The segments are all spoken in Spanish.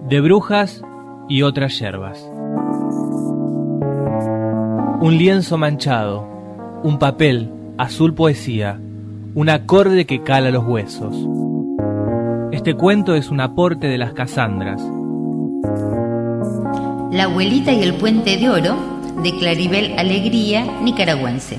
de brujas y otras yerbas. Un lienzo manchado, un papel, azul poesía, un acorde que cala los huesos. Este cuento es un aporte de las Casandras. La abuelita y el puente de oro, de Claribel Alegría, nicaragüense.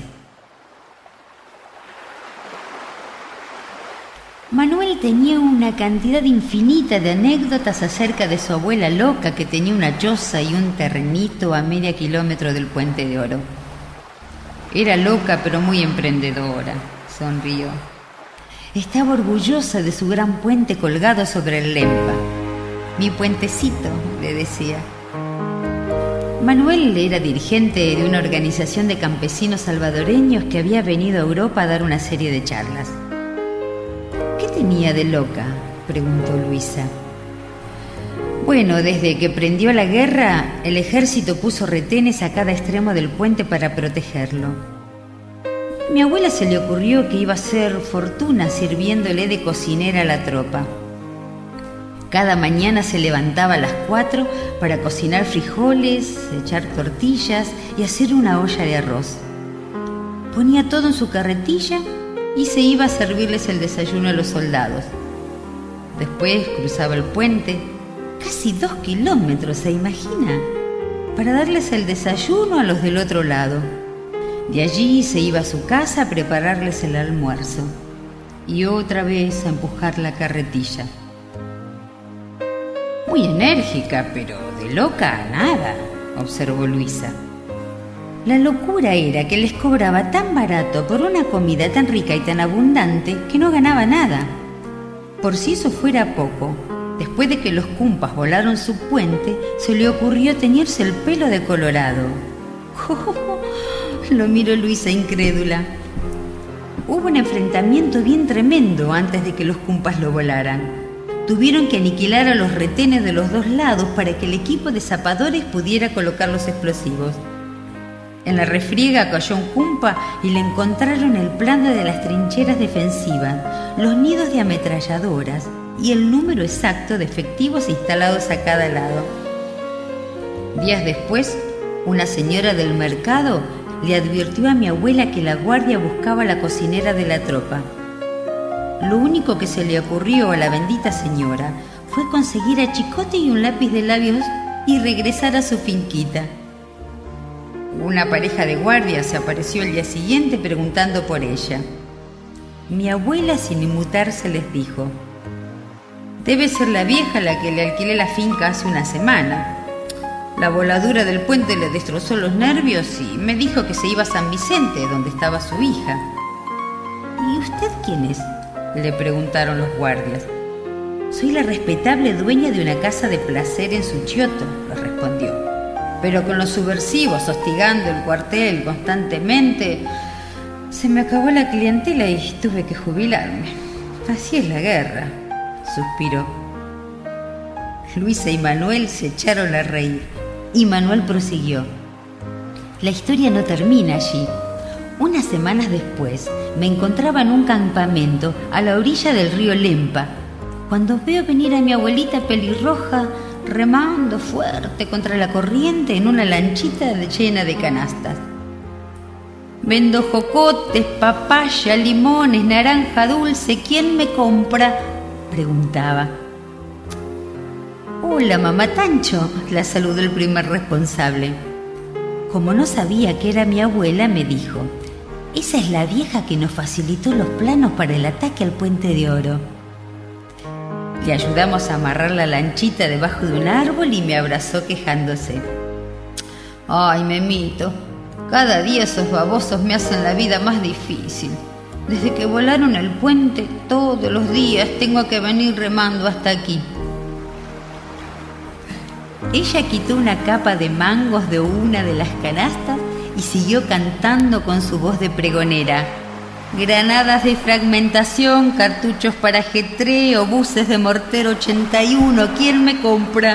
Manuel tenía una cantidad infinita de anécdotas acerca de su abuela loca que tenía una choza y un terrenito a medio kilómetro del puente de oro. Era loca pero muy emprendedora, sonrió. Estaba orgullosa de su gran puente colgado sobre el Lempa. Mi puentecito, le decía. Manuel era dirigente de una organización de campesinos salvadoreños que había venido a Europa a dar una serie de charlas. ¿Qué tenía de loca?, preguntó Luisa. Bueno, desde que prendió la guerra, el ejército puso retenes a cada extremo del puente para protegerlo. Mi abuela se le ocurrió que iba a hacer fortuna sirviéndole de cocinera a la tropa. Cada mañana se levantaba a las 4 para cocinar frijoles, echar tortillas y hacer una olla de arroz. Ponía todo en su carretilla y se iba a servirles el desayuno a los soldados. Después cruzaba el puente, casi 2 kilómetros, ¿se imagina?, para darles el desayuno a los del otro lado. De allí se iba a su casa a prepararles el almuerzo y otra vez a empujar la carretilla. Muy enérgica, pero de loca nada, observó Luisa. La locura era que les cobraba tan barato por una comida tan rica y tan abundante que no ganaba nada. Por si eso fuera poco, después de que los cumpas volaron su puente, se le ocurrió teñirse el pelo de colorado. Lo miró Luisa incrédula. Hubo un enfrentamiento bien tremendo antes de que los cumpas lo volaran. Tuvieron que aniquilar a los retenes de los dos lados para que el equipo de zapadores pudiera colocar los explosivos. En la refriega cayó un cumpa y le encontraron el plano de las trincheras defensivas, los nidos de ametralladoras y el número exacto de efectivos instalados a cada lado. Días después, una señora del mercado le advirtió a mi abuela que la guardia buscaba a la cocinera de la tropa. Lo único que se le ocurrió a la bendita señora fue conseguir achicote y un lápiz de labios y regresar a su finquita. Una pareja de guardias se apareció el día siguiente preguntando por ella. Mi abuela, sin inmutarse, les dijo: debe ser la vieja a la que le alquilé la finca hace una semana. La voladura del puente le destrozó los nervios y me dijo que se iba a San Vicente, donde estaba su hija. ¿Y usted quién es?, le preguntaron los guardias. Soy la respetable dueña de una casa de placer en Suchioto, les respondió. Pero con los subversivos hostigando el cuartel constantemente, se me acabó la clientela y tuve que jubilarme. Así es la guerra, suspiró. Luisa y Manuel se echaron a reír y Manuel prosiguió. La historia no termina allí. Unas semanas después me encontraba en un campamento a la orilla del río Lempa, cuando veo venir a mi abuelita pelirroja remando fuerte contra la corriente en una lanchita llena de canastas. Vendo jocotes, papaya, limones, naranja dulce. ¿Quién me compra?, preguntaba. Hola, mamá Tancho, la saludó el primer responsable. Como no sabía que era mi abuela, me dijo: esa es la vieja que nos facilitó los planos para el ataque al puente de oro. Le ayudamos a amarrar la lanchita debajo de un árbol y me abrazó quejándose. Ay, Memito, cada día esos babosos me hacen la vida más difícil. Desde que volaron el puente, todos los días tengo que venir remando hasta aquí. Ella quitó una capa de mangos de una de las canastas y siguió cantando con su voz de pregonera. Granadas de fragmentación, cartuchos para ajetreo, buses de mortero 81, ¿quién me compra?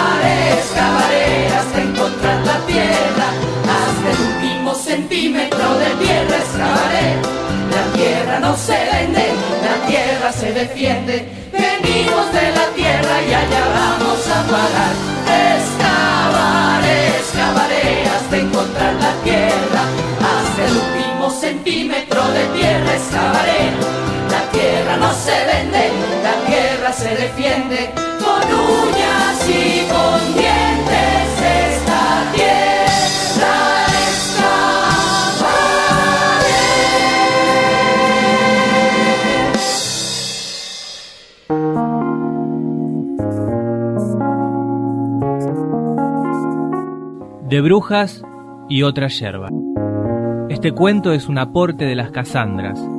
Excavaré hasta encontrar la tierra, hasta el último centímetro. tierra se defiende. Venimos de la tierra y allá vamos a parar. Excavaré, excavaré hasta encontrar la tierra. Hasta el último centímetro de tierra excavaré. La tierra no se vende, la tierra se defiende. Con uñas y con dientes esta tierra excavaré. De brujas y otra yerba. Este cuento es un aporte de las Casandras,